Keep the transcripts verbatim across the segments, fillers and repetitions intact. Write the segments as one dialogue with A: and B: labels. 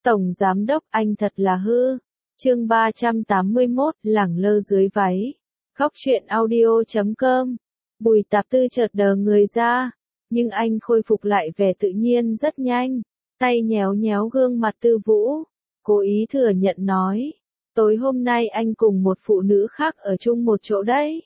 A: Tổng Giám Đốc anh thật là hư. Chương ba trăm tám mươi mốt, lẳng lơ dưới váy. Góc truyện audio chấm com. Bùi Tạp Tư chợt đờ người ra, nhưng anh khôi phục lại vẻ tự nhiên rất nhanh, tay nhéo nhéo gương mặt Tư Vũ, cố ý thừa nhận nói, tối hôm nay anh cùng một phụ nữ khác ở chung một chỗ đấy.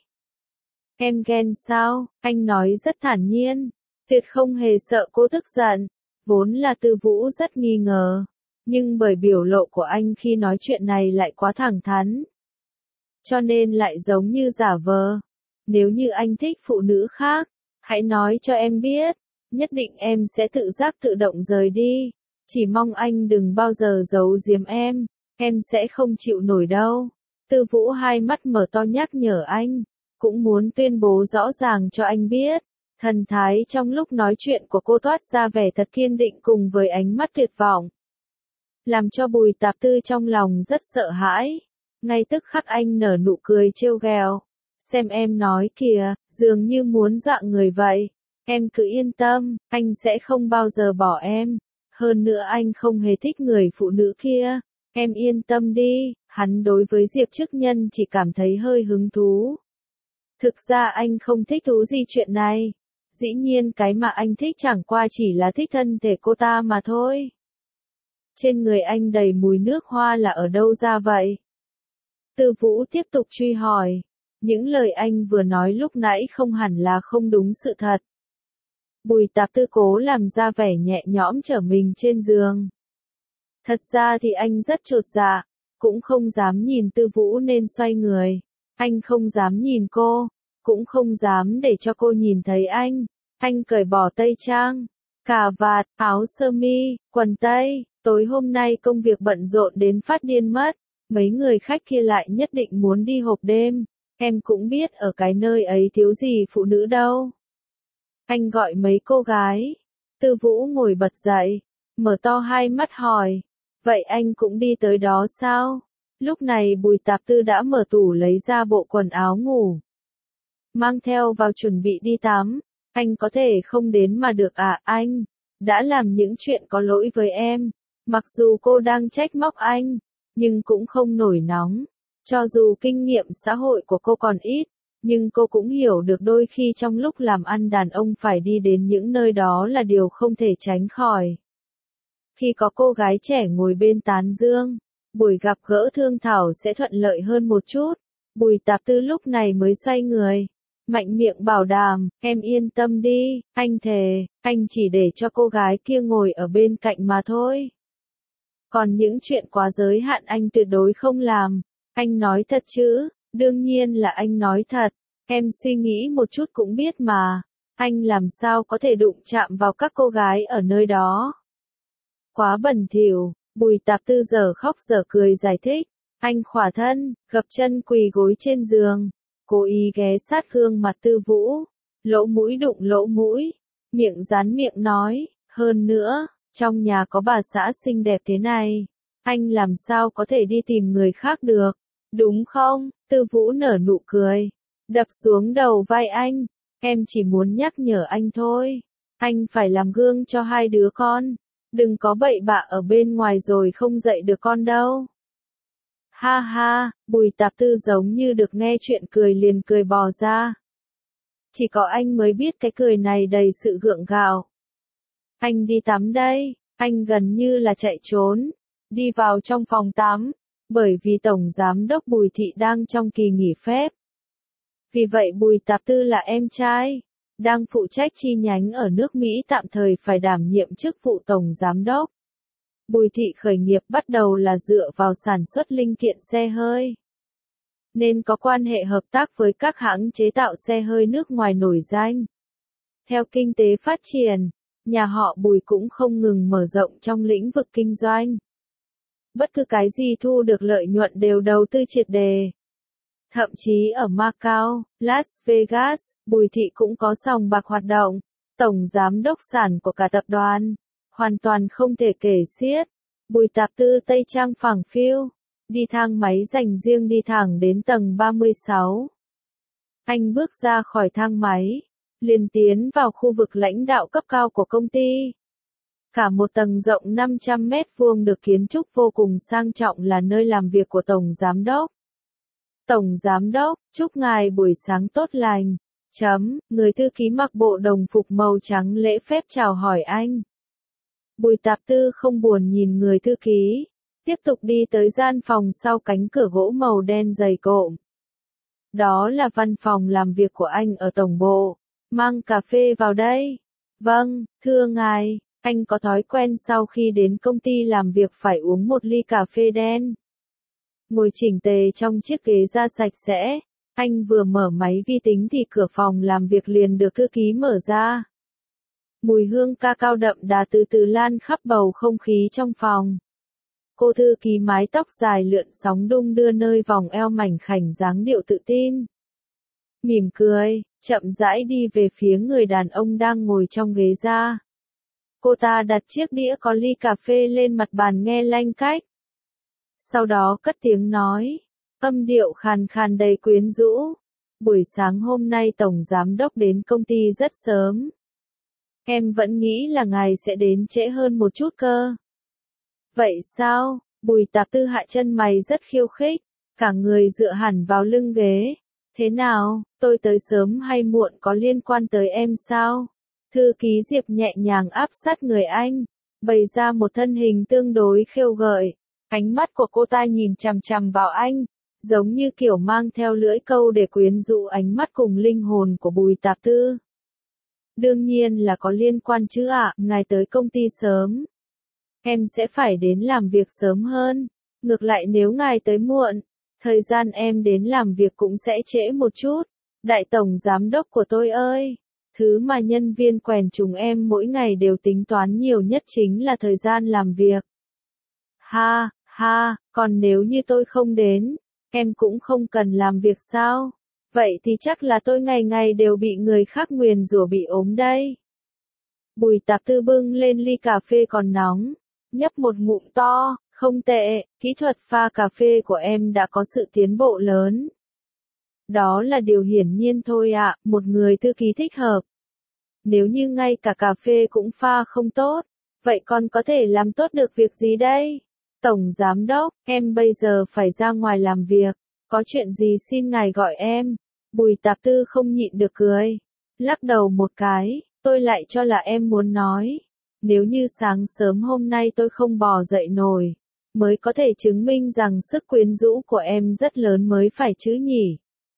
A: Em ghen sao? Anh nói rất thản nhiên, tuyệt không hề sợ cô tức giận. Vốn là Tư Vũ rất nghi ngờ, nhưng bởi biểu lộ của anh khi nói chuyện này lại quá thẳng thắn, cho nên lại giống như giả vờ. Nếu như anh thích phụ nữ khác, hãy nói cho em biết, nhất định em sẽ tự giác tự động rời đi. Chỉ mong anh đừng bao giờ giấu giếm em, em sẽ không chịu nổi đâu. Tư Vũ hai mắt mở to nhắc nhở anh, cũng muốn tuyên bố rõ ràng cho anh biết. Thần thái trong lúc nói chuyện của cô toát ra vẻ thật kiên định cùng với ánh mắt tuyệt vọng, làm cho Bùi Tạp Tư trong lòng rất sợ hãi. Ngay tức khắc anh nở nụ cười trêu ghẹo. Xem em nói kìa, dường như muốn dọa người vậy. Em cứ yên tâm, anh sẽ không bao giờ bỏ em. Hơn nữa anh không hề thích người phụ nữ kia. Em yên tâm đi, hắn đối với Diệp Chức Nhân chỉ cảm thấy hơi hứng thú. Thực ra anh không thích thú gì chuyện này. Dĩ nhiên cái mà anh thích chẳng qua chỉ là thích thân thể cô ta mà thôi. Trên người anh đầy mùi nước hoa là ở đâu ra vậy? Tư Vũ tiếp tục truy hỏi. Những lời anh vừa nói lúc nãy không hẳn là không đúng sự thật. Bùi Tạp Tư cố làm ra vẻ nhẹ nhõm trở mình trên giường. Thật ra thì anh rất chột dạ, cũng không dám nhìn Tư Vũ nên xoay người. Anh không dám nhìn cô, cũng không dám để cho cô nhìn thấy anh. Anh cởi bỏ tây trang, cà vạt, áo sơ mi, quần tây. Tối hôm nay công việc bận rộn đến phát điên mất. Mấy người khách kia lại nhất định muốn đi hộp đêm. Em cũng biết ở cái nơi ấy thiếu gì phụ nữ đâu. Anh gọi mấy cô gái. Tư Vũ ngồi bật dậy, mở to hai mắt hỏi. Vậy anh cũng đi tới đó sao? Lúc này Bùi Tạp Tư đã mở tủ lấy ra bộ quần áo ngủ, mang theo vào chuẩn bị đi tắm. Anh có thể không đến mà được à? Anh đã làm những chuyện có lỗi với em. Mặc dù cô đang trách móc anh, nhưng cũng không nổi nóng. Cho dù kinh nghiệm xã hội của cô còn ít, nhưng cô cũng hiểu được đôi khi trong lúc làm ăn đàn ông phải đi đến những nơi đó là điều không thể tránh khỏi. Khi có cô gái trẻ ngồi bên tán dương, buổi gặp gỡ thương thảo sẽ thuận lợi hơn một chút. Bùi Tạp Tư lúc này mới xoay người, mạnh miệng bảo đảm, em yên tâm đi, anh thề, anh chỉ để cho cô gái kia ngồi ở bên cạnh mà thôi. Còn những chuyện quá giới hạn anh tuyệt đối không làm. Anh nói thật chứ? Đương nhiên là anh nói thật. Em suy nghĩ một chút cũng biết mà. Anh làm sao có thể đụng chạm vào các cô gái ở nơi đó? Quá bẩn thỉu. Bùi Tạp Tư giờ khóc giờ cười giải thích. Anh khỏa thân, gập chân quỳ gối trên giường, cố ý ghé sát gương mặt Tư Vũ, lỗ mũi đụng lỗ mũi, miệng dán miệng nói, hơn nữa, trong nhà có bà xã xinh đẹp thế này, anh làm sao có thể đi tìm người khác được, đúng không? Tư Vũ nở nụ cười, đập xuống đầu vai anh, em chỉ muốn nhắc nhở anh thôi, anh phải làm gương cho hai đứa con, đừng có bậy bạ ở bên ngoài rồi không dạy được con đâu. Ha ha, Bùi Tạp Tư giống như được nghe chuyện cười liền cười bò ra. Chỉ có anh mới biết cái cười này đầy sự gượng gạo. Anh đi tắm đây, anh gần như là chạy trốn, đi vào trong phòng tắm, bởi vì Tổng Giám Đốc Bùi Thị đang trong kỳ nghỉ phép. Vì vậy Bùi Tạp Tư là em trai, đang phụ trách chi nhánh ở nước Mỹ tạm thời phải đảm nhiệm chức vụ Tổng Giám Đốc. Bùi Thị khởi nghiệp bắt đầu là dựa vào sản xuất linh kiện xe hơi, nên có quan hệ hợp tác với các hãng chế tạo xe hơi nước ngoài nổi danh. Theo kinh tế phát triển, nhà họ Bùi cũng không ngừng mở rộng trong lĩnh vực kinh doanh. Bất cứ cái gì thu được lợi nhuận đều đầu tư triệt đề. Thậm chí ở Macau, Las Vegas, Bùi Thị cũng có sòng bạc hoạt động. Tổng giám đốc sản của cả tập đoàn, hoàn toàn không thể kể xiết. Bùi Tạp Tư tây trang phẳng phiu, đi thang máy dành riêng đi thẳng đến tầng ba mươi sáu. Anh bước ra khỏi thang máy, liền tiến vào khu vực lãnh đạo cấp cao của công ty. Cả một tầng rộng năm trăm mét vuông được kiến trúc vô cùng sang trọng là nơi làm việc của Tổng Giám đốc. Tổng Giám đốc, chúc ngài buổi sáng tốt lành. Chấm, người thư ký mặc bộ đồng phục màu trắng lễ phép chào hỏi anh. Bùi Tạp Tư không buồn nhìn người thư ký, tiếp tục đi tới gian phòng sau cánh cửa gỗ màu đen dày cộm. Đó là văn phòng làm việc của anh ở tổng bộ. Mang cà phê vào đây. Vâng, thưa ngài, anh có thói quen sau khi đến công ty làm việc phải uống một ly cà phê đen. Ngồi chỉnh tề trong chiếc ghế da sạch sẽ, anh vừa mở máy vi tính thì cửa phòng làm việc liền được thư ký mở ra. Mùi hương ca cao đậm đà từ từ lan khắp bầu không khí trong phòng. Cô thư ký mái tóc dài lượn sóng đung đưa nơi vòng eo mảnh khảnh dáng điệu tự tin. Mỉm cười, chậm rãi đi về phía người đàn ông đang ngồi trong ghế da. Cô ta đặt chiếc đĩa có ly cà phê lên mặt bàn nghe lanh cách. Sau đó cất tiếng nói, âm điệu khàn khàn đầy quyến rũ. Buổi sáng hôm nay Tổng Giám đốc đến công ty rất sớm. Em vẫn nghĩ là ngài sẽ đến trễ hơn một chút cơ. Vậy sao? Bùi Tạp Tư hạ chân mày rất khiêu khích, cả người dựa hẳn vào lưng ghế. Thế nào, tôi tới sớm hay muộn có liên quan tới em sao? Thư ký Diệp nhẹ nhàng áp sát người anh, bày ra một thân hình tương đối khêu gợi. Ánh mắt của cô ta nhìn chằm chằm vào anh, giống như kiểu mang theo lưỡi câu để quyến rũ ánh mắt cùng linh hồn của Bùi Tạp Tư. Đương nhiên là có liên quan chứ ạ, ngài tới công ty sớm. Em sẽ phải đến làm việc sớm hơn. Ngược lại nếu ngài tới muộn, thời gian em đến làm việc cũng sẽ trễ một chút. Đại Tổng Giám đốc của tôi ơi, thứ mà nhân viên quèn chúng em mỗi ngày đều tính toán nhiều nhất chính là thời gian làm việc. Ha, ha, còn nếu như tôi không đến, em cũng không cần làm việc sao? Vậy thì chắc là tôi ngày ngày đều bị người khác nguyền rủa bị ốm đây. Bùi Tạp Tư bưng lên ly cà phê còn nóng, nhấp một ngụm to, không tệ, kỹ thuật pha cà phê của em đã có sự tiến bộ lớn. Đó là điều hiển nhiên thôi ạ, một người thư ký thích hợp. Nếu như ngay cả cà phê cũng pha không tốt, vậy còn có thể làm tốt được việc gì đây? Tổng Giám đốc, em bây giờ phải ra ngoài làm việc, có chuyện gì xin ngài gọi em. Bùi Tạp Tư không nhịn được cười, lắc đầu một cái, tôi lại cho là em muốn nói. Nếu như sáng sớm hôm nay tôi không bò dậy nổi, mới có thể chứng minh rằng sức quyến rũ của em rất lớn mới phải chứ nhỉ.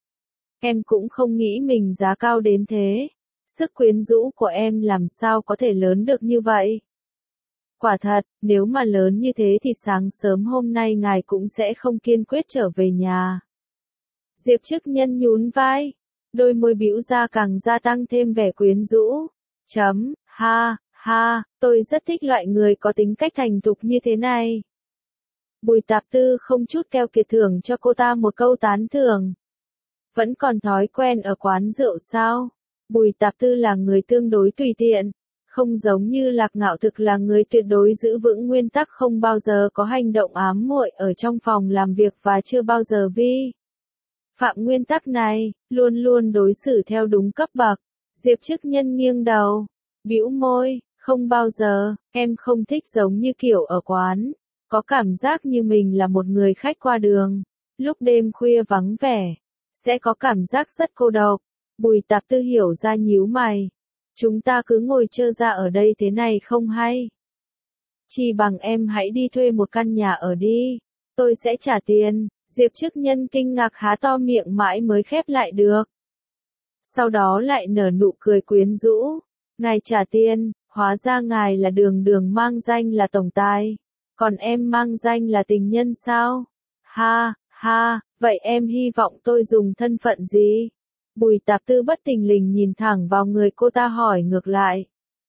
A: Em cũng không nghĩ mình giá cao đến thế. Sức quyến rũ của em làm sao có thể lớn được như vậy? Quả thật, nếu mà lớn như thế thì sáng sớm hôm nay ngài cũng sẽ không kiên quyết trở về nhà. Diệp Chức Nhân nhún vai, đôi môi bĩu ra càng gia tăng thêm vẻ quyến rũ. Chấm, ha, ha, tôi rất thích loại người có tính cách thành thục như thế này. Bùi Tạp Tư không chút keo kiệt thưởng cho cô ta một câu tán thưởng. Vẫn còn thói quen ở quán rượu sao? Bùi Tạp Tư là người tương đối tùy tiện, không giống như Lạc Ngạo Thực là người tuyệt đối giữ vững nguyên tắc không bao giờ có hành động ám muội ở trong phòng làm việc và chưa bao giờ vi phạm nguyên tắc này, luôn luôn đối xử theo đúng cấp bậc. Diệp Chức Nhân nghiêng đầu, bĩu môi, không bao giờ, em không thích giống như kiểu ở quán, có cảm giác như mình là một người khách qua đường, lúc đêm khuya vắng vẻ, sẽ có cảm giác rất cô độc. Bùi Tạp Tư hiểu ra nhíu mày. Chúng ta cứ ngồi trơ ra ở đây thế này không hay. Chỉ bằng em hãy đi thuê một căn nhà ở đi. Tôi sẽ trả tiền. Diệp Chức Nhân kinh ngạc há to miệng mãi mới khép lại được. Sau đó lại nở nụ cười quyến rũ. Ngài trả tiền, hóa ra ngài là Đường Đường mang danh là tổng tài. Còn em mang danh là tình nhân sao? Ha, ha, vậy em hy vọng tôi dùng thân phận gì? Bùi Tạp Tư bất thình lình nhìn thẳng vào người cô ta hỏi ngược lại.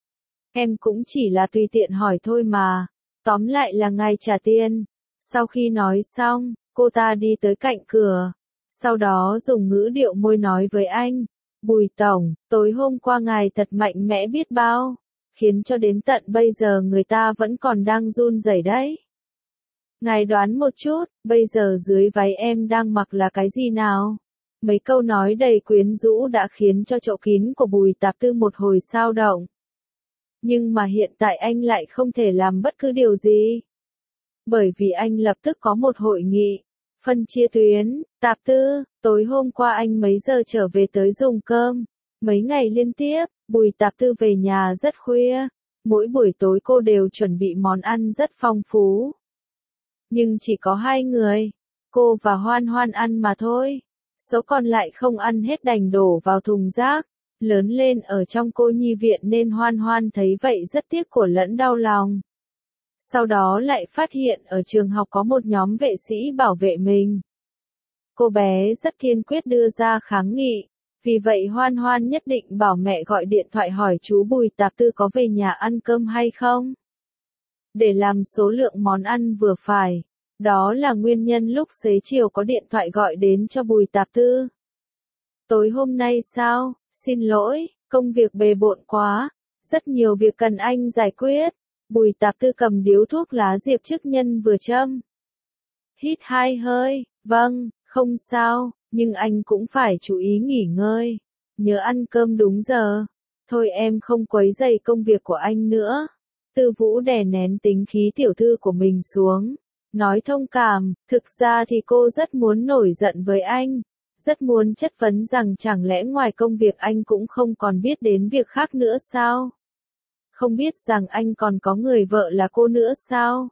A: Em cũng chỉ là tùy tiện hỏi thôi mà. Tóm lại là ngài trả tiền. Sau khi nói xong, cô ta đi tới cạnh cửa. Sau đó dùng ngữ điệu môi nói với anh. Bùi Tổng, tối hôm qua ngài thật mạnh mẽ biết bao. Khiến cho đến tận bây giờ người ta vẫn còn đang run rẩy đấy. Ngài đoán một chút, bây giờ dưới váy em đang mặc là cái gì nào? Mấy câu nói đầy quyến rũ đã khiến cho chậu kín của Bùi Tạp Tư một hồi sao động. Nhưng mà hiện tại anh lại không thể làm bất cứ điều gì. Bởi vì anh lập tức có một hội nghị. Phân chia tuyến, Tạp Tư, tối hôm qua anh mấy giờ trở về tới dùng cơm. Mấy ngày liên tiếp, Bùi Tạp Tư về nhà rất khuya. Mỗi buổi tối cô đều chuẩn bị món ăn rất phong phú. Nhưng chỉ có hai người. Cô và Hoan Hoan ăn mà thôi. Số còn lại không ăn hết đành đổ vào thùng rác. Lớn lên ở trong cô nhi viện nên Hoan Hoan thấy vậy rất tiếc của lẫn đau lòng. Sau đó lại phát hiện ở trường học có một nhóm vệ sĩ bảo vệ mình. Cô bé rất kiên quyết đưa ra kháng nghị. Vì vậy Hoan Hoan nhất định bảo mẹ gọi điện thoại hỏi chú Bùi Tạp Tư có về nhà ăn cơm hay không. Để làm số lượng món ăn vừa phải. Đó là nguyên nhân lúc xế chiều có điện thoại gọi đến cho Bùi Tạp Tư. Tối hôm nay sao? Xin lỗi, công việc bề bộn quá. Rất nhiều việc cần anh giải quyết. Bùi Tạp Tư cầm điếu thuốc lá diệp chức nhân vừa châm. Hít hai hơi, vâng, không sao, nhưng anh cũng phải chú ý nghỉ ngơi. Nhớ ăn cơm đúng giờ. Thôi em không quấy rầy công việc của anh nữa. Tư Vũ đè nén tính khí tiểu thư của mình xuống. Nói thông cảm, thực ra thì cô rất muốn nổi giận với anh. Rất muốn chất vấn rằng chẳng lẽ ngoài công việc anh cũng không còn biết đến việc khác nữa sao? Không biết rằng anh còn có người vợ là cô nữa sao?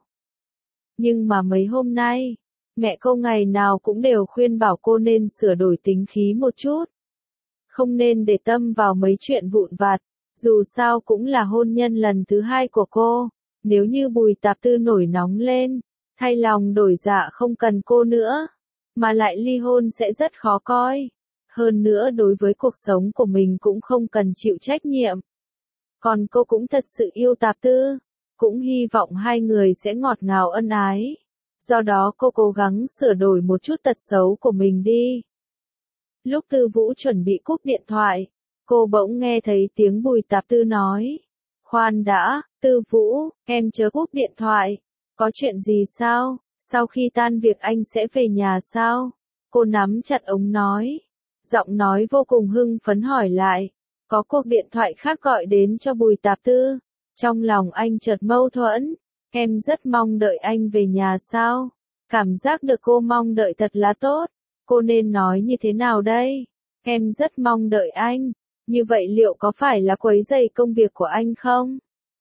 A: Nhưng mà mấy hôm nay, mẹ cô ngày nào cũng đều khuyên bảo cô nên sửa đổi tính khí một chút. Không nên để tâm vào mấy chuyện vụn vặt, dù sao cũng là hôn nhân lần thứ hai của cô. Nếu như Bùi Tạp Tư nổi nóng lên, thay lòng đổi dạ không cần cô nữa, mà lại ly hôn sẽ rất khó coi. Hơn nữa đối với cuộc sống của mình cũng không cần chịu trách nhiệm. Còn cô cũng thật sự yêu Tạp Tư, cũng hy vọng hai người sẽ ngọt ngào ân ái. Do đó cô cố gắng sửa đổi một chút tật xấu của mình đi. Lúc Tư Vũ chuẩn bị cúp điện thoại, cô bỗng nghe thấy tiếng Bùi Tạp Tư nói. Khoan đã, Tư Vũ, em chớ cúp điện thoại. Có chuyện gì sao? Sau khi tan việc anh sẽ về nhà sao? Cô nắm chặt ống nói. Giọng nói vô cùng hưng phấn hỏi lại. Có cuộc điện thoại khác gọi đến cho Bùi Tạp Tư. Trong lòng anh chợt mâu thuẫn. Em rất mong đợi anh về nhà sao? Cảm giác được cô mong đợi thật là tốt. Cô nên nói như thế nào đây? Em rất mong đợi anh. Như vậy liệu có phải là quấy rầy công việc của anh không?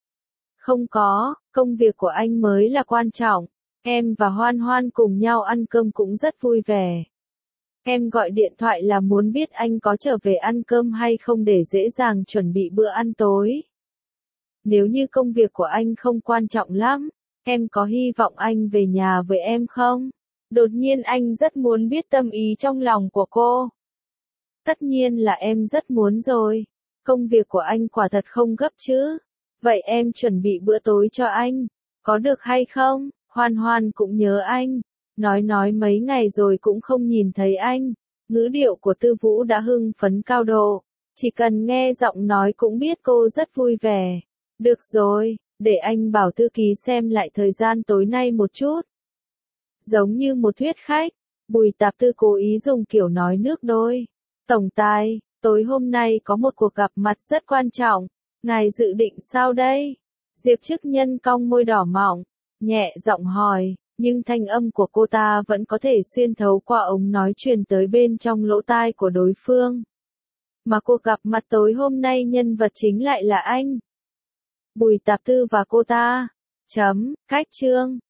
A: Không có, công việc của anh mới là quan trọng. Em và Hoan Hoan cùng nhau ăn cơm cũng rất vui vẻ. Em gọi điện thoại là muốn biết anh có trở về ăn cơm hay không để dễ dàng chuẩn bị bữa ăn tối. Nếu như công việc của anh không quan trọng lắm, em có hy vọng anh về nhà với em không? Đột nhiên anh rất muốn biết tâm ý trong lòng của cô. Tất nhiên là em rất muốn rồi. Công việc của anh quả thật không gấp chứ. Vậy em chuẩn bị bữa tối cho anh. Có được hay không? Hoan Hoan cũng nhớ anh. Nói nói mấy ngày rồi cũng không nhìn thấy anh. Ngữ điệu của Tư Vũ đã hưng phấn cao độ. Chỉ cần nghe giọng nói cũng biết cô rất vui vẻ. Được rồi, để anh bảo thư ký xem lại thời gian tối nay một chút. Giống như một thuyết khách, Bùi Tạp Tư cố ý dùng kiểu nói nước đôi. Tổng tài, tối hôm nay có một cuộc gặp mặt rất quan trọng. Ngài dự định sao đây? Diệp Chức Nhân cong môi đỏ mọng, nhẹ giọng hỏi, nhưng thanh âm của cô ta vẫn có thể xuyên thấu qua ống nói truyền tới bên trong lỗ tai của đối phương. Mà cuộc gặp mặt tối hôm nay nhân vật chính lại là anh. Bùi Tạp Tư và cô ta. Chấm, cách chương.